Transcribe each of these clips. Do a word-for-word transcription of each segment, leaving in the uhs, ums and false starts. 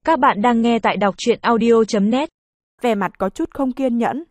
Các bạn đang nghe tại đọc truyện audio chấm net. Vẻ mặt có chút không kiên nhẫn.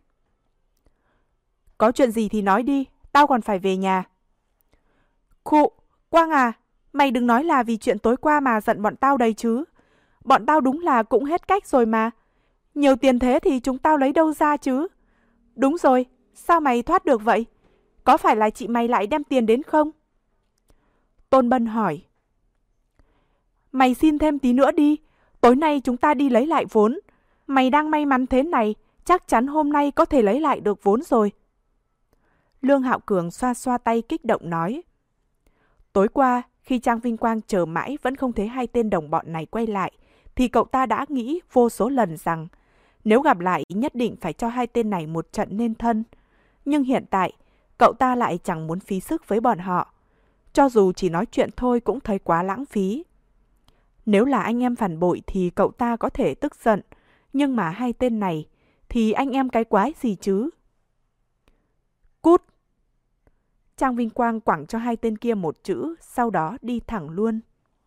Có chuyện gì thì nói đi, tao còn phải về nhà. Khụ, Quang à, mày đừng nói là vì chuyện tối qua mà giận bọn tao đấy chứ. Bọn tao đúng là cũng hết cách rồi mà. Nhiều tiền thế thì chúng tao lấy đâu ra chứ. Đúng rồi, sao mày thoát được vậy? Có phải là chị mày lại đem tiền đến không? Tôn Bân hỏi. Mày xin thêm tí nữa đi, tối nay chúng ta đi lấy lại vốn. Mày đang may mắn thế này, chắc chắn hôm nay có thể lấy lại được vốn rồi. Lương Hạo Cường xoa xoa tay kích động nói. Tối qua, khi Trang Vinh Quang chờ mãi vẫn không thấy hai tên đồng bọn này quay lại, thì cậu ta đã nghĩ vô số lần rằng nếu gặp lại nhất định phải cho hai tên này một trận nên thân. Nhưng hiện tại, cậu ta lại chẳng muốn phí sức với bọn họ. Cho dù chỉ nói chuyện thôi cũng thấy quá lãng phí. Nếu là anh em phản bội thì cậu ta có thể tức giận, nhưng mà hai tên này thì anh em cái quái gì chứ? Cút! Trang Vinh Quang quẳng cho hai tên kia một chữ, sau đó đi thẳng luôn.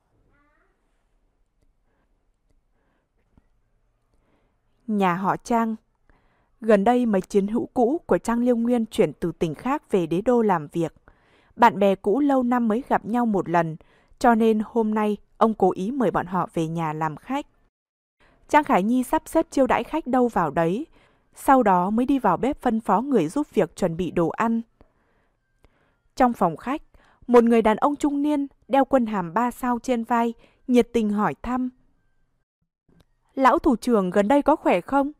Nhà họ Trang. Gần đây mấy chiến hữu cũ của Trang Liêu Nguyên chuyển từ tỉnh khác về đế đô làm việc. Bạn bè cũ lâu năm mới gặp nhau một lần, cho nên hôm nay ông cố ý mời bọn họ về nhà làm khách. Trang Khải Nhi sắp xếp chiêu đãi khách đâu vào đấy, sau đó mới đi vào bếp phân phó người giúp việc chuẩn bị đồ ăn. Trong phòng khách, một người đàn ông trung niên đeo quân hàm ba sao trên vai, nhiệt tình hỏi thăm. Lão thủ trưởng gần đây có khỏe không?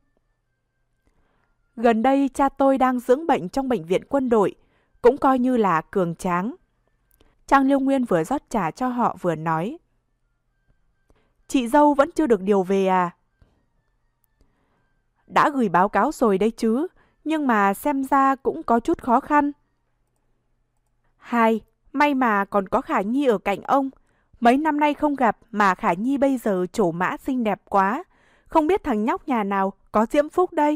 Gần đây cha tôi đang dưỡng bệnh trong bệnh viện quân đội, cũng coi như là cường tráng. Trang Liêu Nguyên vừa rót trà cho họ vừa nói. Chị dâu vẫn chưa được điều về à? Đã gửi báo cáo rồi đấy chứ, nhưng mà xem ra cũng có chút khó khăn. Hai, may mà còn có Khả Nhi ở cạnh ông. Mấy năm nay không gặp mà Khả Nhi bây giờ trổ mã xinh đẹp quá. Không biết thằng nhóc nhà nào có diễm phúc đây.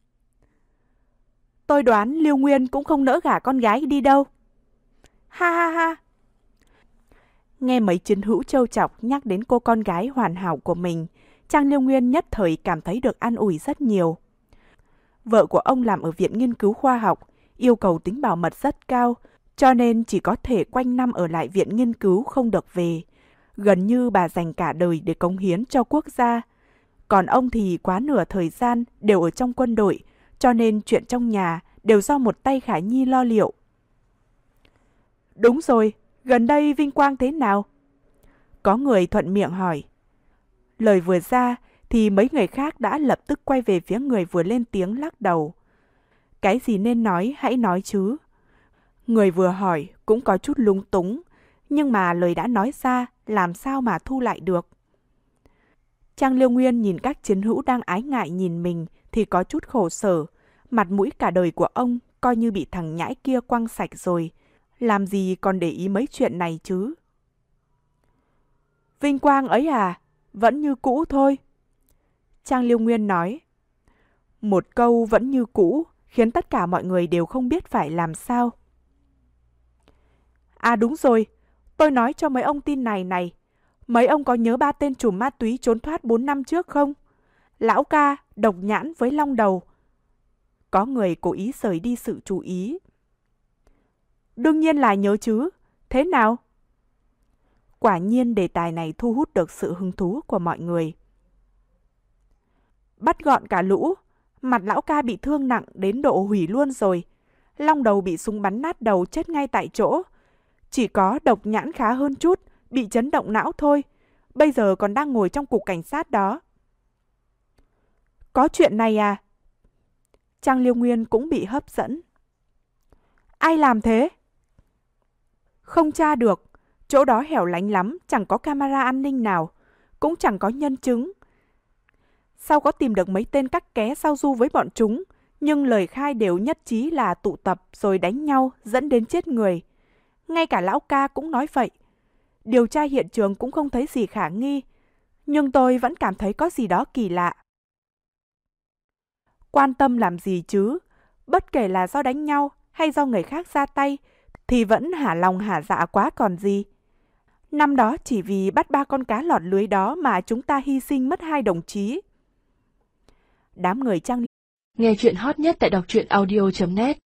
Tôi đoán Liêu Nguyên cũng không nỡ gả con gái đi đâu. Ha ha ha. Nghe mấy chiến hữu trêu chọc nhắc đến cô con gái hoàn hảo của mình, Trang Liêu Nguyên nhất thời cảm thấy được an ủi rất nhiều. Vợ của ông làm ở Viện Nghiên cứu Khoa học, yêu cầu tính bảo mật rất cao, cho nên chỉ có thể quanh năm ở lại Viện Nghiên cứu không được về. Gần như bà dành cả đời để cống hiến cho quốc gia. Còn ông thì quá nửa thời gian đều ở trong quân đội, cho nên chuyện trong nhà đều do một tay Khả Nhi lo liệu. Đúng rồi, gần đây Vinh Quang thế nào? Có người thuận miệng hỏi. Lời vừa ra thì mấy người khác đã lập tức quay về phía người vừa lên tiếng lắc đầu. Cái gì nên nói hãy nói chứ. Người vừa hỏi cũng có chút lung túng, nhưng mà lời đã nói ra làm sao mà thu lại được. Trang Liêu Nguyên nhìn các chiến hữu đang ái ngại nhìn mình thì có chút khổ sở. Mặt mũi cả đời của ông coi như bị thằng nhãi kia quăng sạch rồi. Làm gì còn để ý mấy chuyện này chứ? Vinh Quang ấy à, vẫn như cũ thôi. Trang Liêu Nguyên nói. Một câu vẫn như cũ khiến tất cả mọi người đều không biết phải làm sao. À đúng rồi, tôi nói cho mấy ông tin này này. Mấy ông có nhớ ba tên trùm ma túy trốn thoát bốn năm trước không? Lão Ca, Độc Nhãn với Long Đầu. Có người cố ý rời đi sự chú ý. Đương nhiên là nhớ chứ. Thế nào? Quả nhiên đề tài này thu hút được sự hứng thú của mọi người. Bắt gọn cả lũ. Mặt Lão Ca bị thương nặng đến độ hủy luôn rồi. Long Đầu bị súng bắn nát đầu chết ngay tại chỗ. Chỉ có Độc Nhãn khá hơn chút, bị chấn động não thôi. Bây giờ còn đang ngồi trong cục cảnh sát đó. Có chuyện này à? Trang Liêu Nguyên cũng bị hấp dẫn. Ai làm thế? Không tra được. Chỗ đó hẻo lánh lắm, chẳng có camera an ninh nào, cũng chẳng có nhân chứng. Sau có tìm được mấy tên cắt ké giao du với bọn chúng, nhưng lời khai đều nhất trí là tụ tập rồi đánh nhau dẫn đến chết người. Ngay cả Lão Ca cũng nói vậy. Điều tra hiện trường cũng không thấy gì khả nghi, nhưng tôi vẫn cảm thấy có gì đó kỳ lạ. Quan tâm làm gì chứ? Bất kể là do đánh nhau hay do người khác ra tay, thì vẫn hả lòng hả dạ quá còn gì. Năm đó chỉ vì bắt ba con cá lọt lưới đó mà chúng ta hy sinh mất hai đồng chí. Đám người trang Nghe chuyện hot nhất tại đọc truyện audio chấm net